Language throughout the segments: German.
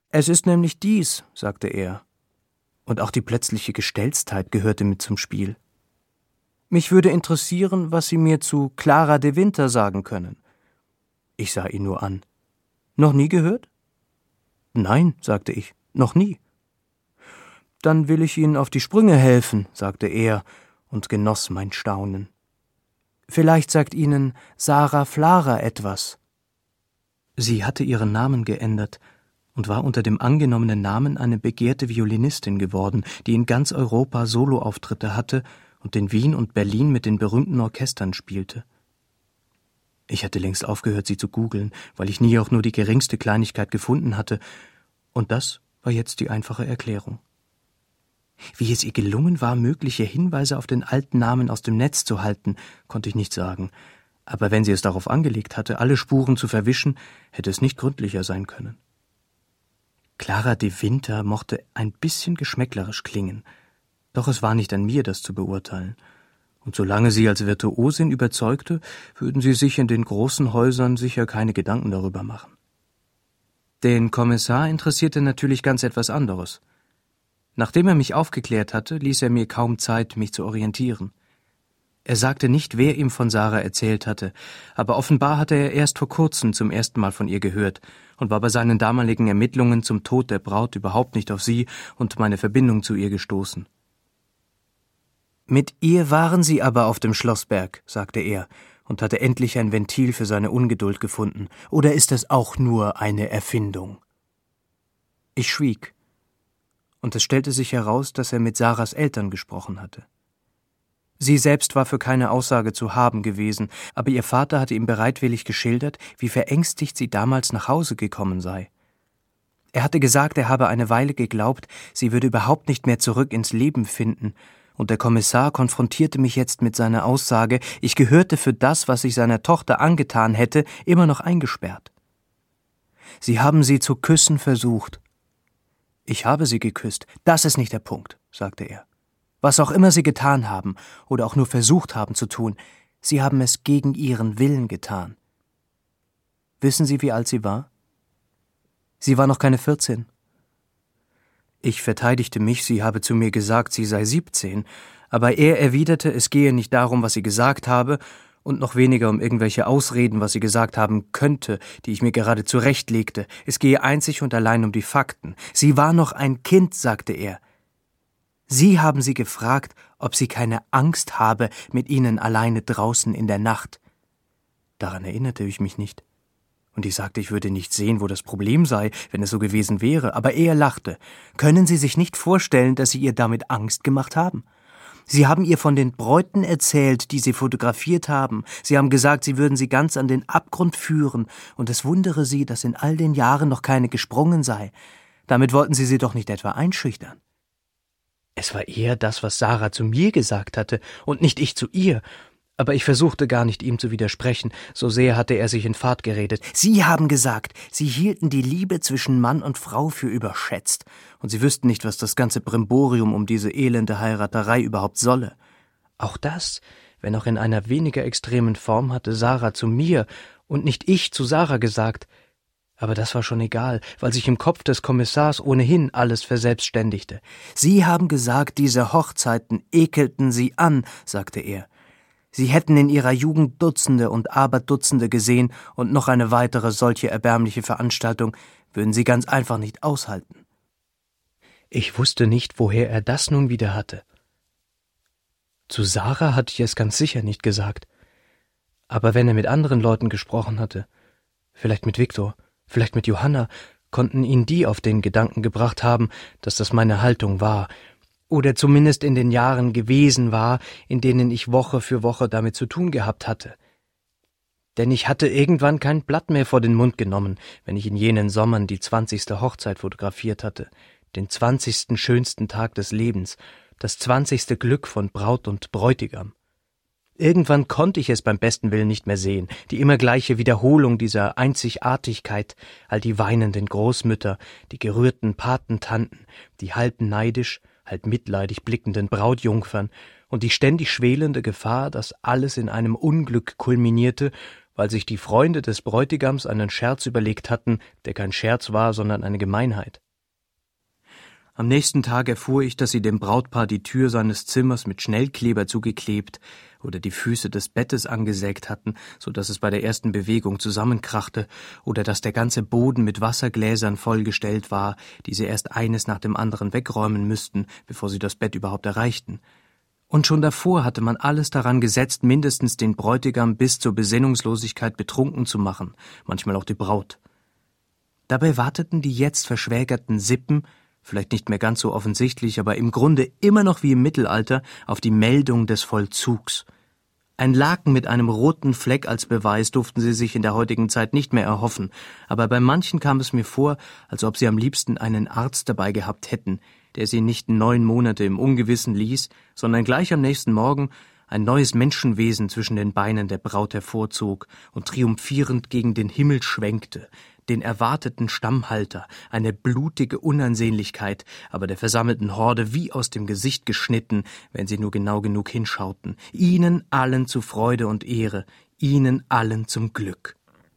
»Es ist nämlich dies«, sagte er, und auch die plötzliche Gestelztheit gehörte mit zum Spiel. »Mich würde interessieren, was Sie mir zu Clara de Winter sagen können.« Ich sah ihn nur an. »Noch nie gehört?« »Nein«, sagte ich, »noch nie.« »Dann will ich Ihnen auf die Sprünge helfen«, sagte er und genoss mein Staunen. »Vielleicht sagt Ihnen Sarah Flara etwas.« Sie hatte ihren Namen geändert und war unter dem angenommenen Namen eine begehrte Violinistin geworden, die in ganz Europa Soloauftritte hatte und in Wien und Berlin mit den berühmten Orchestern spielte. Ich hatte längst aufgehört, sie zu googeln, weil ich nie auch nur die geringste Kleinigkeit gefunden hatte, und das war jetzt die einfache Erklärung. Wie es ihr gelungen war, mögliche Hinweise auf den alten Namen aus dem Netz zu halten, konnte ich nicht sagen, aber wenn sie es darauf angelegt hatte, alle Spuren zu verwischen, hätte es nicht gründlicher sein können. Clara de Winter mochte ein bisschen geschmäcklerisch klingen, doch es war nicht an mir, das zu beurteilen. Und solange sie als Virtuosin überzeugte, würden sie sich in den großen Häusern sicher keine Gedanken darüber machen. Den Kommissar interessierte natürlich ganz etwas anderes. Nachdem er mich aufgeklärt hatte, ließ er mir kaum Zeit, mich zu orientieren. Er sagte nicht, wer ihm von Sarah erzählt hatte, aber offenbar hatte er erst vor kurzem zum ersten Mal von ihr gehört und war bei seinen damaligen Ermittlungen zum Tod der Braut überhaupt nicht auf sie und meine Verbindung zu ihr gestoßen. »Mit ihr waren Sie aber auf dem Schlossberg«, sagte er und hatte endlich ein Ventil für seine Ungeduld gefunden. »Oder ist es auch nur eine Erfindung?« Ich schwieg, und es stellte sich heraus, dass er mit Sarahs Eltern gesprochen hatte. Sie selbst war für keine Aussage zu haben gewesen, aber ihr Vater hatte ihm bereitwillig geschildert, wie verängstigt sie damals nach Hause gekommen sei. Er hatte gesagt, er habe eine Weile geglaubt, sie würde überhaupt nicht mehr zurück ins Leben finden, und der Kommissar konfrontierte mich jetzt mit seiner Aussage, ich gehörte für das, was ich seiner Tochter angetan hätte, immer noch eingesperrt. »Sie haben sie zu küssen versucht.« »Ich habe sie geküsst, das ist nicht der Punkt«, sagte er. »Was auch immer Sie getan haben oder auch nur versucht haben zu tun, Sie haben es gegen Ihren Willen getan.« »Wissen Sie, wie alt sie war?« »Sie war noch keine 14. Ich verteidigte mich, sie habe zu mir gesagt, sie sei 17, aber er erwiderte, es gehe nicht darum, was sie gesagt habe, und noch weniger um irgendwelche Ausreden, was sie gesagt haben könnte, die ich mir gerade zurechtlegte. Es gehe einzig und allein um die Fakten. Sie war noch ein Kind, sagte er. Sie haben sie gefragt, ob sie keine Angst habe mit ihnen alleine draußen in der Nacht. Daran erinnerte ich mich nicht. Und ich sagte, ich würde nicht sehen, wo das Problem sei, wenn es so gewesen wäre, aber er lachte. Können Sie sich nicht vorstellen, dass Sie ihr damit Angst gemacht haben? Sie haben ihr von den Bräuten erzählt, die Sie fotografiert haben. Sie haben gesagt, Sie würden sie ganz an den Abgrund führen, und es wundere Sie, dass in all den Jahren noch keine gesprungen sei. Damit wollten Sie doch nicht etwa einschüchtern. Es war eher das, was Sarah zu mir gesagt hatte, und nicht ich zu ihr. Aber ich versuchte gar nicht, ihm zu widersprechen, so sehr hatte er sich in Fahrt geredet. Sie haben gesagt, Sie hielten die Liebe zwischen Mann und Frau für überschätzt, und Sie wüssten nicht, was das ganze Brimborium um diese elende Heiraterei überhaupt solle. Auch das, wenn auch in einer weniger extremen Form, hatte Sarah zu mir und nicht ich zu Sarah gesagt. Aber das war schon egal, weil sich im Kopf des Kommissars ohnehin alles verselbstständigte. Sie haben gesagt, diese Hochzeiten ekelten Sie an, sagte er. Sie hätten in ihrer Jugend Dutzende und Aberdutzende gesehen, und noch eine weitere solche erbärmliche Veranstaltung würden Sie ganz einfach nicht aushalten. Ich wusste nicht, woher er das nun wieder hatte. Zu Sarah hatte ich es ganz sicher nicht gesagt. Aber wenn er mit anderen Leuten gesprochen hatte, vielleicht mit Viktor, vielleicht mit Johanna, konnten ihn die auf den Gedanken gebracht haben, dass das meine Haltung war, oder zumindest in den Jahren gewesen war, in denen ich Woche für Woche damit zu tun gehabt hatte. Denn ich hatte irgendwann kein Blatt mehr vor den Mund genommen, wenn ich in jenen Sommern die 20. Hochzeit fotografiert hatte, den 20. schönsten Tag des Lebens, das 20. Glück von Braut und Bräutigam. Irgendwann konnte ich es beim besten Willen nicht mehr sehen, die immer gleiche Wiederholung dieser Einzigartigkeit, all die weinenden Großmütter, die gerührten Patentanten, die halb neidisch, halb mitleidig blickenden Brautjungfern und die ständig schwelende Gefahr, dass alles in einem Unglück kulminierte, weil sich die Freunde des Bräutigams einen Scherz überlegt hatten, der kein Scherz war, sondern eine Gemeinheit. Am nächsten Tag erfuhr ich, dass sie dem Brautpaar die Tür seines Zimmers mit Schnellkleber zugeklebt oder die Füße des Bettes angesägt hatten, so dass es bei der ersten Bewegung zusammenkrachte, oder dass der ganze Boden mit Wassergläsern vollgestellt war, die sie erst eines nach dem anderen wegräumen müssten, bevor sie das Bett überhaupt erreichten. Und schon davor hatte man alles daran gesetzt, mindestens den Bräutigam bis zur Besinnungslosigkeit betrunken zu machen, manchmal auch die Braut. Dabei warteten die jetzt verschwägerten Sippen, vielleicht nicht mehr ganz so offensichtlich, aber im Grunde immer noch wie im Mittelalter, auf die Meldung des Vollzugs. Ein Laken mit einem roten Fleck als Beweis durften sie sich in der heutigen Zeit nicht mehr erhoffen, aber bei manchen kam es mir vor, als ob sie am liebsten einen Arzt dabei gehabt hätten, der sie nicht 9 Monate im Ungewissen ließ, sondern gleich am nächsten Morgen ein neues Menschenwesen zwischen den Beinen der Braut hervorzog und triumphierend gegen den Himmel schwenkte, den erwarteten Stammhalter, eine blutige Unansehnlichkeit, aber der versammelten Horde wie aus dem Gesicht geschnitten, wenn sie nur genau genug hinschauten, ihnen allen zu Freude und Ehre, ihnen allen zum Glück.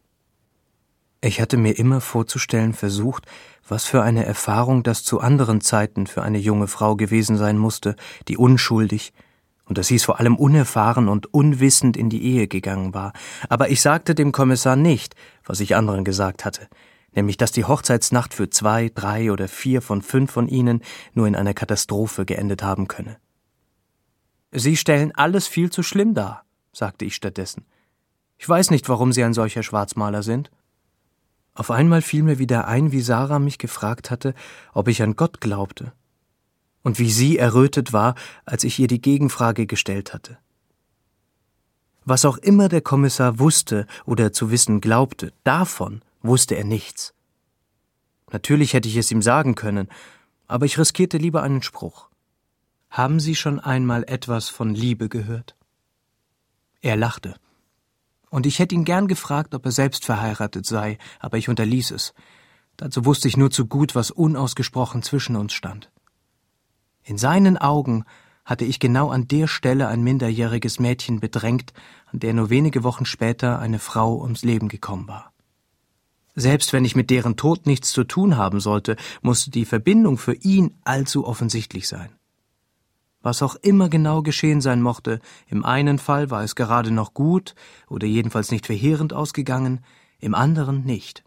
Ich hatte mir immer vorzustellen versucht, was für eine Erfahrung das zu anderen Zeiten für eine junge Frau gewesen sein musste, die unschuldig, und das hieß vor allem unerfahren und unwissend in die Ehe gegangen war. Aber ich sagte dem Kommissar nicht, was ich anderen gesagt hatte, nämlich dass die Hochzeitsnacht für 2, 3 oder 4 von 5 von ihnen nur in einer Katastrophe geendet haben könne. »Sie stellen alles viel zu schlimm dar«, sagte ich stattdessen. »Ich weiß nicht, warum Sie ein solcher Schwarzmaler sind.« Auf einmal fiel mir wieder ein, wie Sarah mich gefragt hatte, ob ich an Gott glaubte. Und wie sie errötet war, als ich ihr die Gegenfrage gestellt hatte. Was auch immer der Kommissar wusste oder zu wissen glaubte, davon wusste er nichts. Natürlich hätte ich es ihm sagen können, aber ich riskierte lieber einen Spruch. »Haben Sie schon einmal etwas von Liebe gehört?« Er lachte. Und ich hätte ihn gern gefragt, ob er selbst verheiratet sei, aber ich unterließ es. Dazu wusste ich nur zu gut, was unausgesprochen zwischen uns stand. In seinen Augen hatte ich genau an der Stelle ein minderjähriges Mädchen bedrängt, an der nur wenige Wochen später eine Frau ums Leben gekommen war. Selbst wenn ich mit deren Tod nichts zu tun haben sollte, musste die Verbindung für ihn allzu offensichtlich sein. Was auch immer genau geschehen sein mochte, im einen Fall war es gerade noch gut oder jedenfalls nicht verheerend ausgegangen, im anderen nicht.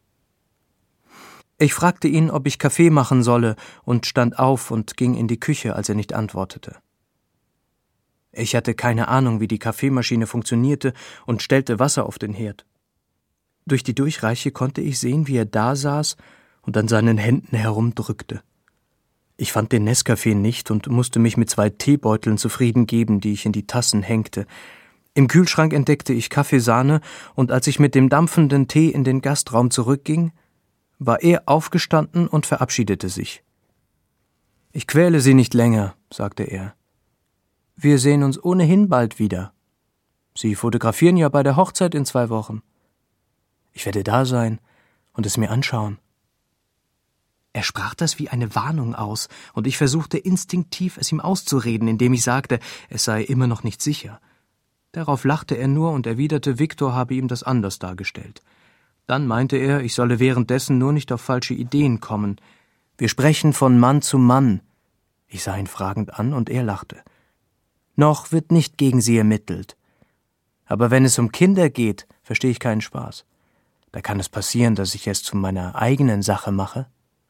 Ich fragte ihn, ob ich Kaffee machen solle, und stand auf und ging in die Küche, als er nicht antwortete. Ich hatte keine Ahnung, wie die Kaffeemaschine funktionierte, und stellte Wasser auf den Herd. Durch die Durchreiche konnte ich sehen, wie er da saß und an seinen Händen herumdrückte. Ich fand den Nescafé nicht und musste mich mit 2 Teebeuteln zufrieden geben, die ich in die Tassen hängte. Im Kühlschrank entdeckte ich Kaffeesahne, und als ich mit dem dampfenden Tee in den Gastraum zurückging, war er aufgestanden und verabschiedete sich. »Ich quäle Sie nicht länger«, sagte er. »Wir sehen uns ohnehin bald wieder. Sie fotografieren ja bei der Hochzeit in 2 Wochen. Ich werde da sein und es mir anschauen.« Er sprach das wie eine Warnung aus, und ich versuchte instinktiv, es ihm auszureden, indem ich sagte, es sei immer noch nicht sicher. Darauf lachte er nur und erwiderte, Viktor habe ihm das anders dargestellt. Dann meinte er, ich solle währenddessen nur nicht auf falsche Ideen kommen. Wir sprechen von Mann zu Mann. Ich sah ihn fragend an, und er lachte. Noch wird nicht gegen sie ermittelt. Aber wenn es um Kinder geht, verstehe ich keinen Spaß. Da kann es passieren, dass ich es zu meiner eigenen Sache mache.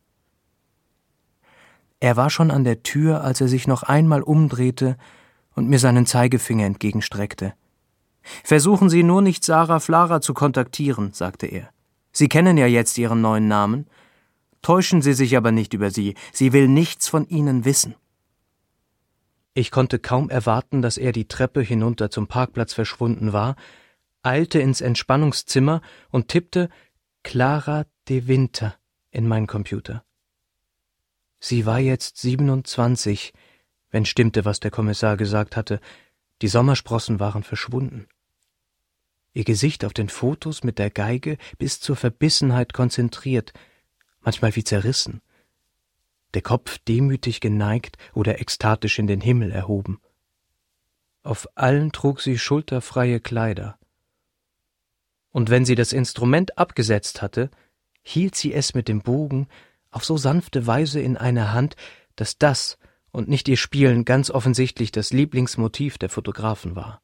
Er war schon an der Tür, als er sich noch einmal umdrehte und mir seinen Zeigefinger entgegenstreckte. »Versuchen Sie nur nicht, Sarah Flara zu kontaktieren«, sagte er. »Sie kennen ja jetzt ihren neuen Namen. Täuschen Sie sich aber nicht über sie. Sie will nichts von Ihnen wissen.« Ich konnte kaum erwarten, dass er die Treppe hinunter zum Parkplatz verschwunden war, eilte ins Entspannungszimmer und tippte »Clara de Winter« in meinen Computer. Sie war jetzt 27, wenn stimmte, was der Kommissar gesagt hatte. Die Sommersprossen waren verschwunden. Ihr Gesicht auf den Fotos mit der Geige bis zur Verbissenheit konzentriert, manchmal wie zerrissen. Der Kopf demütig geneigt oder ekstatisch in den Himmel erhoben. Auf allen trug sie schulterfreie Kleider. Und wenn sie das Instrument abgesetzt hatte, hielt sie es mit dem Bogen auf so sanfte Weise in einer Hand, dass das und nicht ihr Spielen ganz offensichtlich das Lieblingsmotiv der Fotografen war.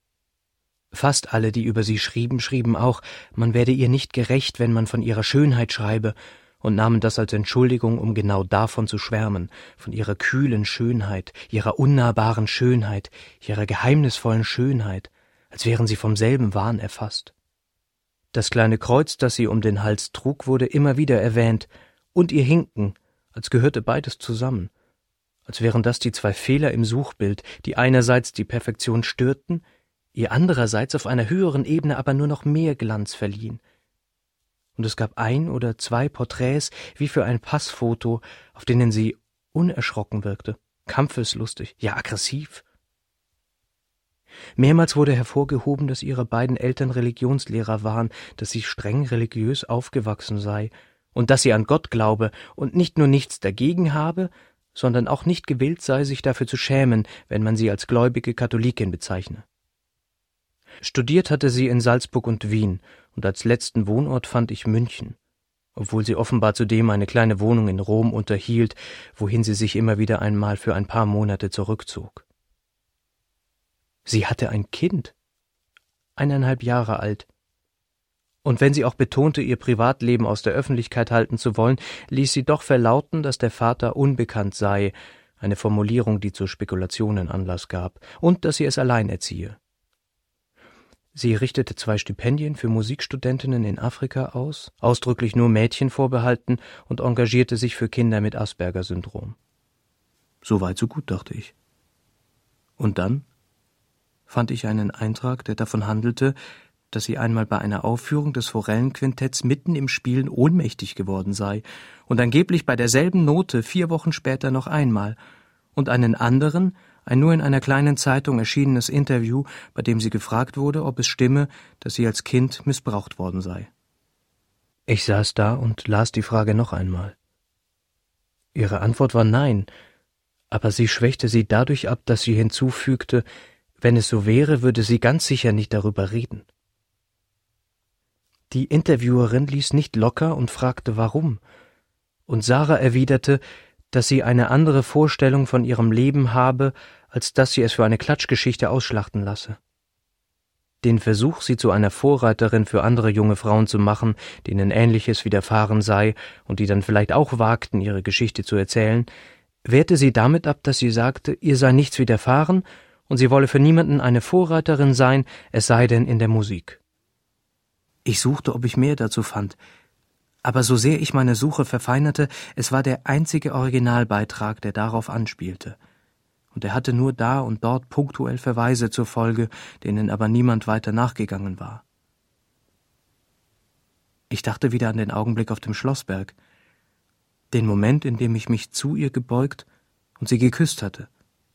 Fast alle, die über sie schrieben, schrieben auch, man werde ihr nicht gerecht, wenn man von ihrer Schönheit schreibe, und nahmen das als Entschuldigung, um genau davon zu schwärmen, von ihrer kühlen Schönheit, ihrer unnahbaren Schönheit, ihrer geheimnisvollen Schönheit, als wären sie vom selben Wahn erfasst. Das kleine Kreuz, das sie um den Hals trug, wurde immer wieder erwähnt, und ihr Hinken, als gehörte beides zusammen, als wären das die zwei Fehler im Suchbild, die einerseits die Perfektion störten, ihr andererseits auf einer höheren Ebene aber nur noch mehr Glanz verliehen. Und es gab 1 oder 2 Porträts wie für ein Passfoto, auf denen sie unerschrocken wirkte, kampfeslustig, ja aggressiv. Mehrmals wurde hervorgehoben, dass ihre beiden Eltern Religionslehrer waren, dass sie streng religiös aufgewachsen sei und dass sie an Gott glaube und nicht nur nichts dagegen habe, sondern auch nicht gewillt sei, sich dafür zu schämen, wenn man sie als gläubige Katholikin bezeichne. Studiert hatte sie in Salzburg und Wien, und als letzten Wohnort fand ich München, obwohl sie offenbar zudem eine kleine Wohnung in Rom unterhielt, wohin sie sich immer wieder einmal für ein paar Monate zurückzog. Sie hatte ein Kind, 1,5 Jahre alt, und wenn sie auch betonte, ihr Privatleben aus der Öffentlichkeit halten zu wollen, ließ sie doch verlauten, dass der Vater unbekannt sei, eine Formulierung, die zu Spekulationen Anlass gab, und dass sie es allein erziehe. Sie richtete 2 Stipendien für Musikstudentinnen in Afrika aus, ausdrücklich nur Mädchen vorbehalten, und engagierte sich für Kinder mit Asperger-Syndrom. So weit, so gut, dachte ich. Und dann fand ich einen Eintrag, der davon handelte, dass sie einmal bei einer Aufführung des Forellenquintetts mitten im Spielen ohnmächtig geworden sei und angeblich bei derselben Note 4 Wochen später noch einmal, und einen anderen, ein nur in einer kleinen Zeitung erschienenes Interview, bei dem sie gefragt wurde, ob es stimme, dass sie als Kind missbraucht worden sei. Ich saß da und las die Frage noch einmal. Ihre Antwort war nein, aber sie schwächte sie dadurch ab, dass sie hinzufügte, wenn es so wäre, würde sie ganz sicher nicht darüber reden. Die Interviewerin ließ nicht locker und fragte, warum, und Sarah erwiderte, dass sie eine andere Vorstellung von ihrem Leben habe, als dass sie es für eine Klatschgeschichte ausschlachten lasse. Den Versuch, sie zu einer Vorreiterin für andere junge Frauen zu machen, denen Ähnliches widerfahren sei und die dann vielleicht auch wagten, ihre Geschichte zu erzählen, wehrte sie damit ab, dass sie sagte, ihr sei nichts widerfahren und sie wolle für niemanden eine Vorreiterin sein, es sei denn in der Musik. Ich suchte, ob ich mehr dazu fand, aber so sehr ich meine Suche verfeinerte, es war der einzige Originalbeitrag, der darauf anspielte, und er hatte nur da und dort punktuell Verweise zur Folge, denen aber niemand weiter nachgegangen war. Ich dachte wieder an den Augenblick auf dem Schlossberg, den Moment, in dem ich mich zu ihr gebeugt und sie geküsst hatte.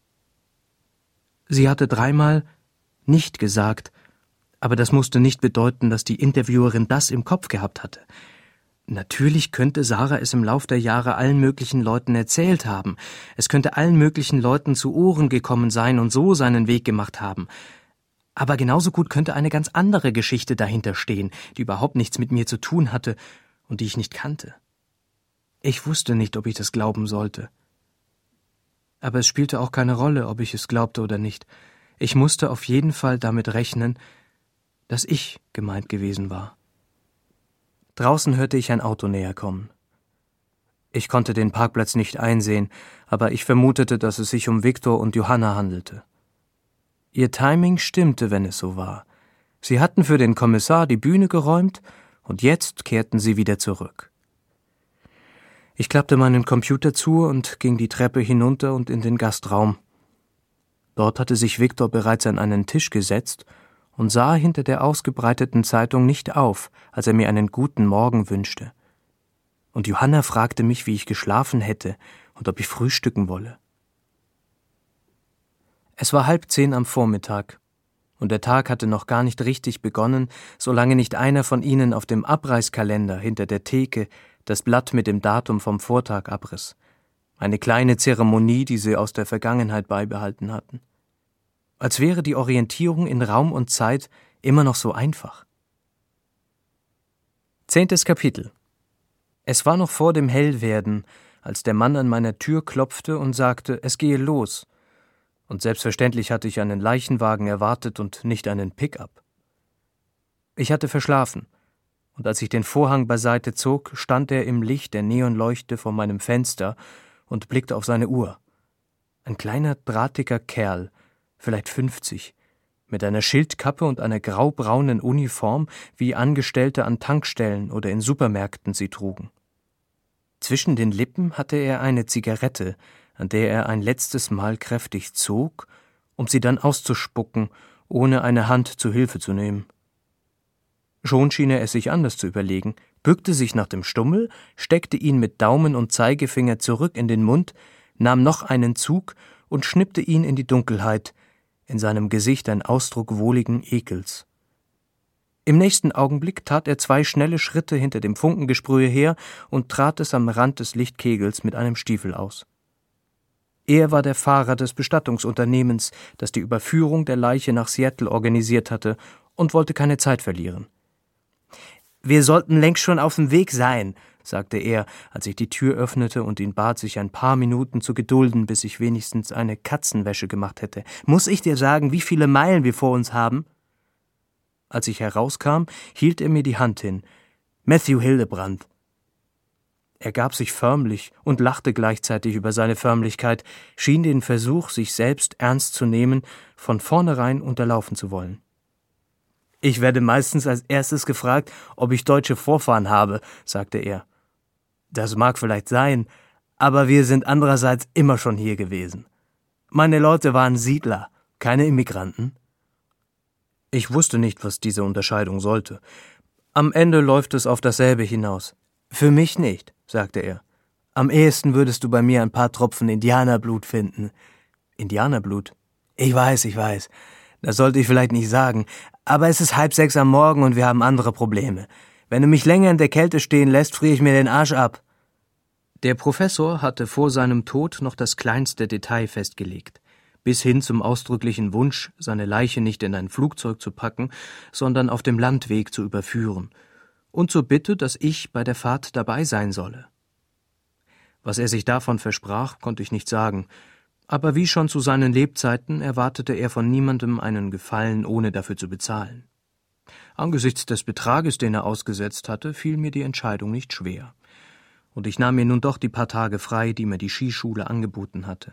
Sie hatte 3-mal nicht gesagt, aber das musste nicht bedeuten, dass die Interviewerin das im Kopf gehabt hatte. Natürlich könnte Sarah es im Lauf der Jahre allen möglichen Leuten erzählt haben. Es könnte allen möglichen Leuten zu Ohren gekommen sein und so seinen Weg gemacht haben. Aber genauso gut könnte eine ganz andere Geschichte dahinter stehen, die überhaupt nichts mit mir zu tun hatte und die ich nicht kannte. Ich wusste nicht, ob ich das glauben sollte. Aber es spielte auch keine Rolle, ob ich es glaubte oder nicht. Ich musste auf jeden Fall damit rechnen, dass ich gemeint gewesen war. Draußen hörte ich ein Auto näher kommen. Ich konnte den Parkplatz nicht einsehen, aber ich vermutete, dass es sich um Viktor und Johanna handelte. Ihr Timing stimmte, wenn es so war. Sie hatten für den Kommissar die Bühne geräumt und jetzt kehrten sie wieder zurück. Ich klappte meinen Computer zu und ging die Treppe hinunter und in den Gastraum. Dort hatte sich Viktor bereits an einen Tisch gesetzt und sah hinter der ausgebreiteten Zeitung nicht auf, als er mir einen guten Morgen wünschte. Und Johanna fragte mich, wie ich geschlafen hätte und ob ich frühstücken wolle. Es war 9:30 am Vormittag, und der Tag hatte noch gar nicht richtig begonnen, solange nicht einer von ihnen auf dem Abreißkalender hinter der Theke das Blatt mit dem Datum vom Vortag abriss. Eine kleine Zeremonie, die sie aus der Vergangenheit beibehalten hatten. Als wäre die Orientierung in Raum und Zeit immer noch so einfach. 10. Kapitel. Es war noch vor dem Hellwerden, als der Mann an meiner Tür klopfte und sagte, es gehe los. Und selbstverständlich hatte ich einen Leichenwagen erwartet und nicht einen Pick-up. Ich hatte verschlafen, und als ich den Vorhang beiseite zog, stand er im Licht der Neonleuchte vor meinem Fenster und blickte auf seine Uhr. Ein kleiner, drahtiger Kerl, vielleicht 50, mit einer Schildkappe und einer graubraunen Uniform, wie Angestellte an Tankstellen oder in Supermärkten sie trugen. Zwischen den Lippen hatte er eine Zigarette, an der er ein letztes Mal kräftig zog, um sie dann auszuspucken, ohne eine Hand zu Hilfe zu nehmen. Schon schien er es sich anders zu überlegen, bückte sich nach dem Stummel, steckte ihn mit Daumen und Zeigefinger zurück in den Mund, nahm noch einen Zug und schnippte ihn in die Dunkelheit, in seinem Gesicht ein Ausdruck wohligen Ekels. Im nächsten Augenblick tat er 2 schnelle Schritte hinter dem Funkengesprühe her und trat es am Rand des Lichtkegels mit einem Stiefel aus. Er war der Fahrer des Bestattungsunternehmens, das die Überführung der Leiche nach Seattle organisiert hatte, und wollte keine Zeit verlieren. »Wir sollten längst schon auf dem Weg sein«, sagte er, als ich die Tür öffnete und ihn bat, sich ein paar Minuten zu gedulden, bis ich wenigstens eine Katzenwäsche gemacht hätte. »Muss ich dir sagen, wie viele Meilen wir vor uns haben?« Als ich herauskam, hielt er mir die Hand hin. »Matthew Hildebrand.« Er gab sich förmlich und lachte gleichzeitig über seine Förmlichkeit, schien den Versuch, sich selbst ernst zu nehmen, von vornherein unterlaufen zu wollen. »Ich werde meistens als erstes gefragt, ob ich deutsche Vorfahren habe«, sagte er. »Das mag vielleicht sein, aber wir sind andererseits immer schon hier gewesen. Meine Leute waren Siedler, keine Immigranten.« Ich wusste nicht, was diese Unterscheidung sollte. »Am Ende läuft es auf dasselbe hinaus.« »Für mich nicht«, sagte er. »Am ehesten würdest du bei mir ein paar Tropfen Indianerblut finden.« »Indianerblut?« Ich weiß. Das sollte ich vielleicht nicht sagen, aber es ist 5:30 am Morgen und wir haben andere Probleme. Wenn du mich länger in der Kälte stehen lässt, friere ich mir den Arsch ab.« Der Professor hatte vor seinem Tod noch das kleinste Detail festgelegt, bis hin zum ausdrücklichen Wunsch, seine Leiche nicht in ein Flugzeug zu packen, sondern auf dem Landweg zu überführen, und zur Bitte, dass ich bei der Fahrt dabei sein solle. Was er sich davon versprach, konnte ich nicht sagen, aber wie schon zu seinen Lebzeiten erwartete er von niemandem einen Gefallen, ohne dafür zu bezahlen. Angesichts des Betrages, den er ausgesetzt hatte, fiel mir die Entscheidung nicht schwer, und ich nahm mir nun doch die paar Tage frei, die mir die Skischule angeboten hatte.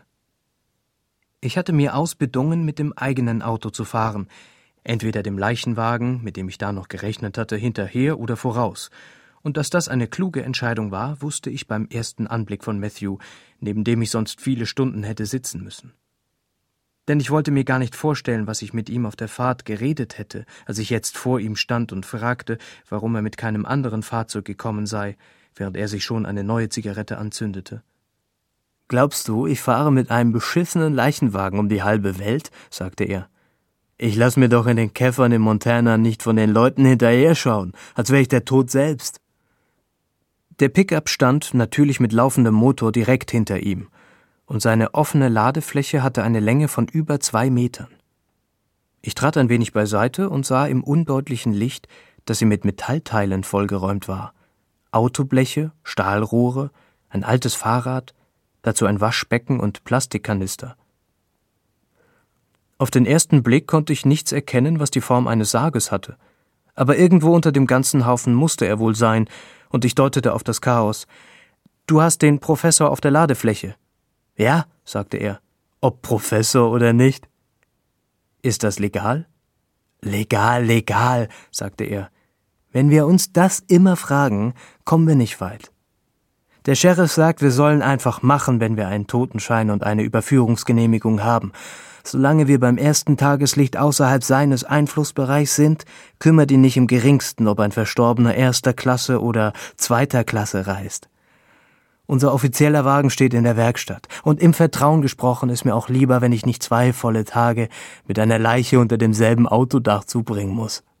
Ich hatte mir ausbedungen, mit dem eigenen Auto zu fahren, entweder dem Leichenwagen, mit dem ich da noch gerechnet hatte, hinterher oder voraus, und dass das eine kluge Entscheidung war, wusste ich beim ersten Anblick von Matthew, neben dem ich sonst viele Stunden hätte sitzen müssen. Denn ich wollte mir gar nicht vorstellen, was ich mit ihm auf der Fahrt geredet hätte, als ich jetzt vor ihm stand und fragte, warum er mit keinem anderen Fahrzeug gekommen sei, während er sich schon eine neue Zigarette anzündete. »Glaubst du, ich fahre mit einem beschissenen Leichenwagen um die halbe Welt?« sagte er. »Ich lass mir doch in den Käfern in Montana nicht von den Leuten hinterher schauen, als wäre ich der Tod selbst.« Der Pickup stand, natürlich mit laufendem Motor, direkt hinter ihm, und seine offene Ladefläche hatte eine Länge von über 2 Metern. Ich trat ein wenig beiseite und sah im undeutlichen Licht, dass sie mit Metallteilen vollgeräumt war. Autobleche, Stahlrohre, ein altes Fahrrad, dazu ein Waschbecken und Plastikkanister. Auf den ersten Blick konnte ich nichts erkennen, was die Form eines Sarges hatte, aber irgendwo unter dem ganzen Haufen musste er wohl sein, und ich deutete auf das Chaos. »Du hast den Professor auf der Ladefläche.« »Ja«, sagte er. »Ob Professor oder nicht?« »Ist das legal?« »Legal«, sagte er. »Wenn wir uns das immer fragen, kommen wir nicht weit. Der Sheriff sagt, wir sollen einfach machen, wenn wir einen Totenschein und eine Überführungsgenehmigung haben. Solange wir beim ersten Tageslicht außerhalb seines Einflussbereichs sind, kümmert ihn nicht im geringsten, ob ein Verstorbener 1. Klasse oder 2. Klasse reist. Unser offizieller Wagen steht in der Werkstatt, und im Vertrauen gesprochen ist mir auch lieber, wenn ich nicht 2 volle Tage mit einer Leiche unter demselben Autodach zubringen muss.«